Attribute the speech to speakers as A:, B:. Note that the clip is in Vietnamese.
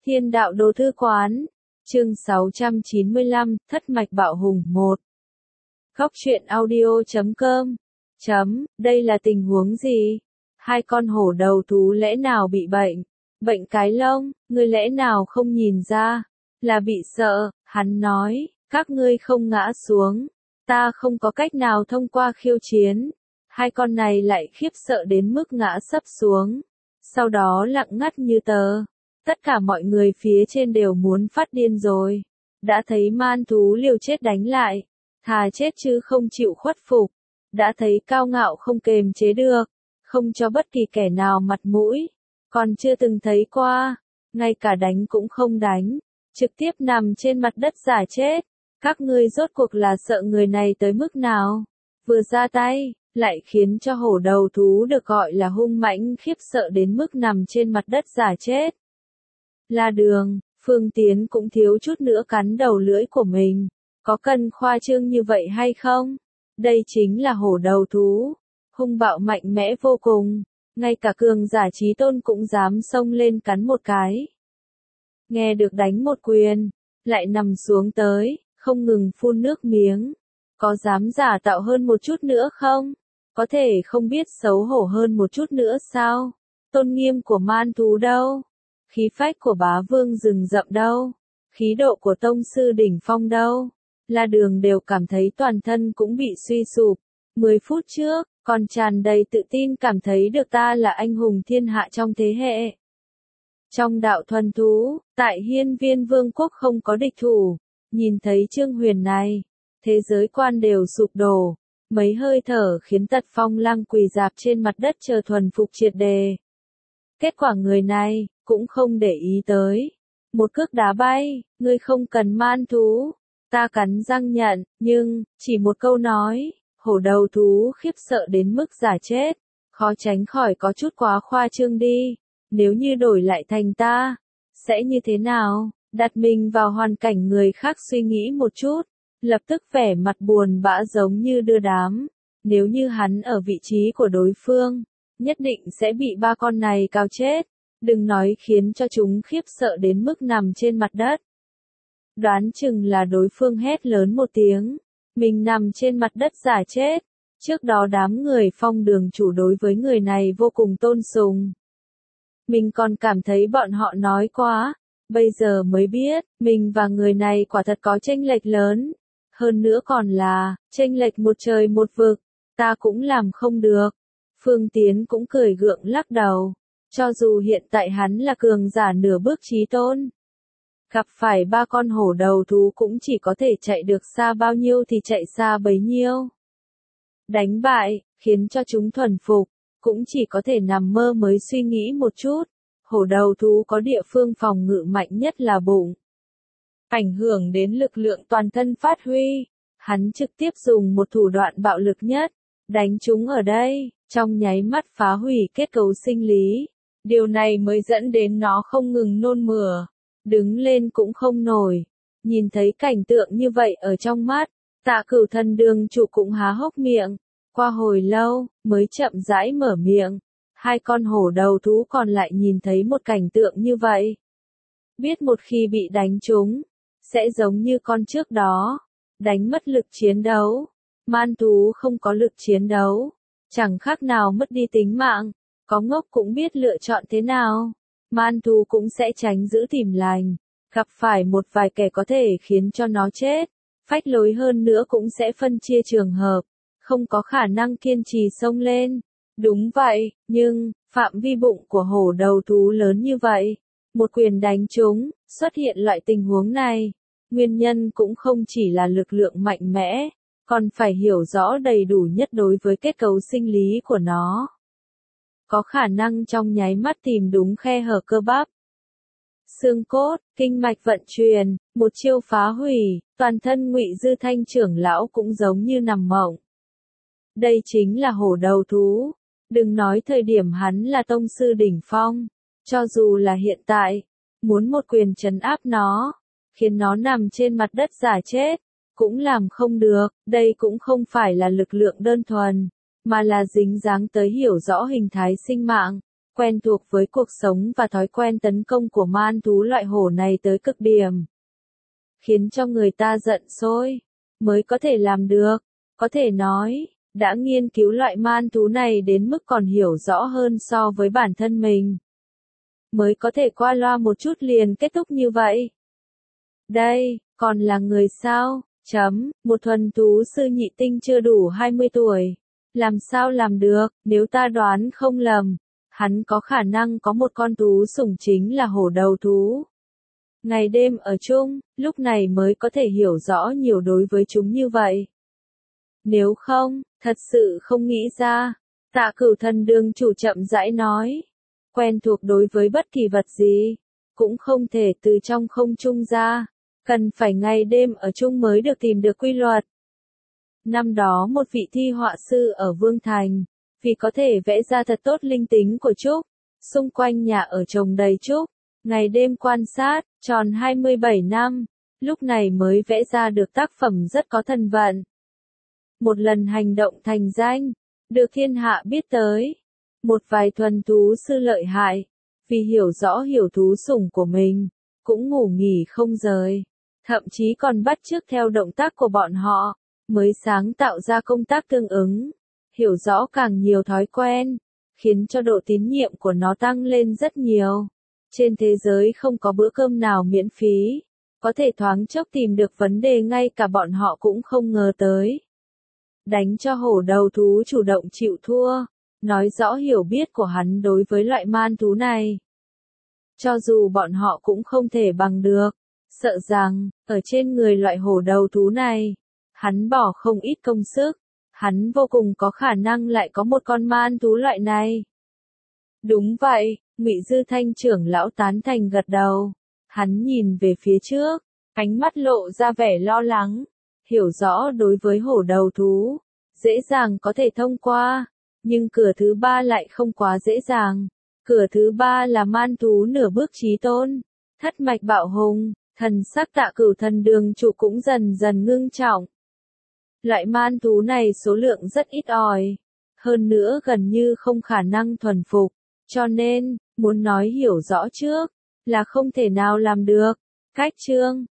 A: Thiên đạo đô thư quán. Chương 695, Thất mạch bạo hùng 1. Góc truyện audio.com. Đây là tình huống gì? Hai con hổ đầu thú lẽ nào bị bệnh? Bệnh cái lông, ngươi lẽ nào không nhìn ra? Là bị sợ, hắn nói, các ngươi không ngã xuống. Ta không có cách nào thông qua khiêu chiến. Hai con này lại khiếp sợ đến mức ngã sấp xuống. Sau đó lặng ngắt như tờ. Tất cả mọi người phía trên đều muốn phát điên rồi. Đã thấy man thú liều chết đánh lại. Thà chết chứ không chịu khuất phục. Đã thấy cao ngạo không kềm chế được. Không cho bất kỳ kẻ nào mặt mũi. Còn chưa từng thấy qua. Ngay cả đánh cũng không đánh. Trực tiếp nằm trên mặt đất giả chết. Các ngươi rốt cuộc là sợ người này tới mức nào? Vừa ra tay, lại khiến cho hổ đầu thú được gọi là hung mãnh khiếp sợ đến mức nằm trên mặt đất giả chết. La Đường, Phương Tiến cũng thiếu chút nữa cắn đầu lưỡi của mình. Có cần khoa trương như vậy hay không? Đây chính là hổ đầu thú. Hung bạo mạnh mẽ vô cùng. Ngay cả cường giả chí tôn cũng dám xông lên cắn một cái. Nghe được đánh một quyền, lại nằm xuống tới, không ngừng phun nước miếng. Có dám giả tạo hơn một chút nữa không? Có thể không biết xấu hổ hơn một chút nữa sao? Tôn nghiêm của man thú đâu? Khí phách của bá vương rừng rậm đâu? Khí độ của tông sư đỉnh phong đâu? La Đường đều cảm thấy toàn thân cũng bị suy sụp. 10 phút trước, còn tràn đầy tự tin cảm thấy được ta là anh hùng thiên hạ trong thế hệ. Trong đạo thuần thú, tại hiên viên vương quốc không có địch thủ. Nhìn thấy Trương Huyền này, thế giới quan đều sụp đổ. Mấy hơi thở khiến Tật Phong Lăng quỳ rạp trên mặt đất chờ thuần phục triệt đề. Kết quả người này, cũng không để ý tới. Một cước đá bay, ngươi không cần man thú. Ta cắn răng nhận, nhưng, chỉ một câu nói, hổ đầu thú khiếp sợ đến mức giả chết. Khó tránh khỏi có chút quá khoa trương đi. Nếu như đổi lại thành ta, sẽ như thế nào? Đặt mình vào hoàn cảnh người khác suy nghĩ một chút. Lập tức vẻ mặt buồn bã giống như đưa đám. Nếu như hắn ở vị trí của đối phương, nhất định sẽ bị ba con này cào chết. Đừng nói khiến cho chúng khiếp sợ đến mức nằm trên mặt đất. Đoán chừng là đối phương hét lớn một tiếng. Mình nằm trên mặt đất giả chết. Trước đó đám người phong đường chủ đối với người này vô cùng tôn sùng. Mình còn cảm thấy bọn họ nói quá. Bây giờ mới biết, mình và người này quả thật có chênh lệch lớn. Hơn nữa còn là, chênh lệch một trời một vực. Ta cũng làm không được. Phương Tiến cũng cười gượng lắc đầu. Cho dù hiện tại hắn là cường giả nửa bước chí tôn. Gặp phải ba con hổ đầu thú cũng chỉ có thể chạy được xa bao nhiêu thì chạy xa bấy nhiêu. Đánh bại, khiến cho chúng thuần phục, cũng chỉ có thể nằm mơ mới suy nghĩ một chút. Hổ đầu thú có địa phương phòng ngự mạnh nhất là bụng. Ảnh hưởng đến lực lượng toàn thân phát huy. Hắn trực tiếp dùng một thủ đoạn bạo lực nhất. Đánh chúng ở đây, trong nháy mắt phá hủy kết cấu sinh lý. Điều này mới dẫn đến nó không ngừng nôn mửa. Đứng lên cũng không nổi. Nhìn thấy cảnh tượng như vậy ở trong mắt, Tạ Cửu Thần đường chủ cũng há hốc miệng. Qua hồi lâu, mới chậm rãi mở miệng. Hai con hổ đầu thú còn lại nhìn thấy một cảnh tượng như vậy. Biết một khi bị đánh trúng, sẽ giống như con trước đó. Đánh mất lực chiến đấu. Man thú không có lực chiến đấu. Chẳng khác nào mất đi tính mạng. Có ngốc cũng biết lựa chọn thế nào. Man thú cũng sẽ tránh giữ tìm lành. Gặp phải một vài kẻ có thể khiến cho nó chết. Phách lối hơn nữa cũng sẽ phân chia trường hợp. Không có khả năng kiên trì xông lên. Đúng vậy, nhưng, phạm vi bụng của hổ đầu thú lớn như vậy. Một quyền đánh trúng, xuất hiện loại tình huống này. Nguyên nhân cũng không chỉ là lực lượng mạnh mẽ, còn phải hiểu rõ đầy đủ nhất đối với kết cấu sinh lý của nó. Có khả năng trong nháy mắt tìm đúng khe hở cơ bắp. Xương cốt, kinh mạch vận chuyển, một chiêu phá hủy, toàn thân Ngụy Dư Thanh trưởng lão cũng giống như nằm mộng. Đây chính là hổ đầu thú. Đừng nói thời điểm hắn là tông sư đỉnh phong. Cho dù là hiện tại, muốn một quyền trấn áp nó, khiến nó nằm trên mặt đất giả chết, cũng làm không được. Đây cũng không phải là lực lượng đơn thuần, mà là dính dáng tới hiểu rõ hình thái sinh mạng, quen thuộc với cuộc sống và thói quen tấn công của man thú loại hổ này tới cực điểm, khiến cho người ta giận sôi, mới có thể làm được. Có thể nói, đã nghiên cứu loại man thú này đến mức còn hiểu rõ hơn so với bản thân mình, mới có thể qua loa một chút liền kết thúc như vậy. Đây, còn là người sao? Một thuần thú sư nhị tinh chưa đủ 20 tuổi. Làm sao làm được, nếu ta đoán không lầm, hắn có khả năng có một con thú sủng chính là hổ đầu thú. Ngày đêm ở chung, lúc này mới có thể hiểu rõ nhiều đối với chúng như vậy. Nếu không, thật sự không nghĩ ra. Tạ Cửu Thần Đường chủ chậm rãi nói. Quen thuộc đối với bất kỳ vật gì, cũng không thể từ trong không trung ra. Cần phải ngày đêm ở chung mới được tìm được quy luật. Năm đó một vị thi họa sư ở Vương Thành, vì có thể vẽ ra thật tốt linh tính của trúc, xung quanh nhà ở trồng đầy trúc, ngày đêm quan sát, tròn 27 năm, lúc này mới vẽ ra được tác phẩm rất có thần vận. Một lần hành động thành danh, được thiên hạ biết tới. Một vài thuần thú sư lợi hại, vì hiểu rõ hiểu thú sủng của mình, cũng ngủ nghỉ không rời, thậm chí còn bắt chước theo động tác của bọn họ, mới sáng tạo ra công tác tương ứng, hiểu rõ càng nhiều thói quen, khiến cho độ tín nhiệm của nó tăng lên rất nhiều. Trên thế giới không có bữa cơm nào miễn phí, có thể thoáng chốc tìm được vấn đề ngay cả bọn họ cũng không ngờ tới. Đánh cho hổ đầu thú chủ động chịu thua, nói rõ hiểu biết của hắn đối với loại man thú này. Cho dù bọn họ cũng không thể bằng được, sợ rằng, ở trên người loại hổ đầu thú này, hắn bỏ không ít công sức, hắn vô cùng có khả năng lại có một con man thú loại này. Đúng vậy, Ngụy Dư Thanh trưởng lão tán thành gật đầu. Hắn nhìn về phía trước, ánh mắt lộ ra vẻ lo lắng, hiểu rõ đối với hổ đầu thú, dễ dàng có thể thông qua, nhưng cửa thứ ba lại không quá dễ dàng. Cửa thứ ba là man thú nửa bước chí tôn, thất mạch bạo hùng, thần sắc Tạ Cửu Thần Đường chủ cũng dần dần ngưng trọng. Loại man thú này số lượng rất ít ỏi, hơn nữa gần như không khả năng thuần phục, cho nên, muốn nói hiểu rõ trước, là không thể nào làm được. Cách chương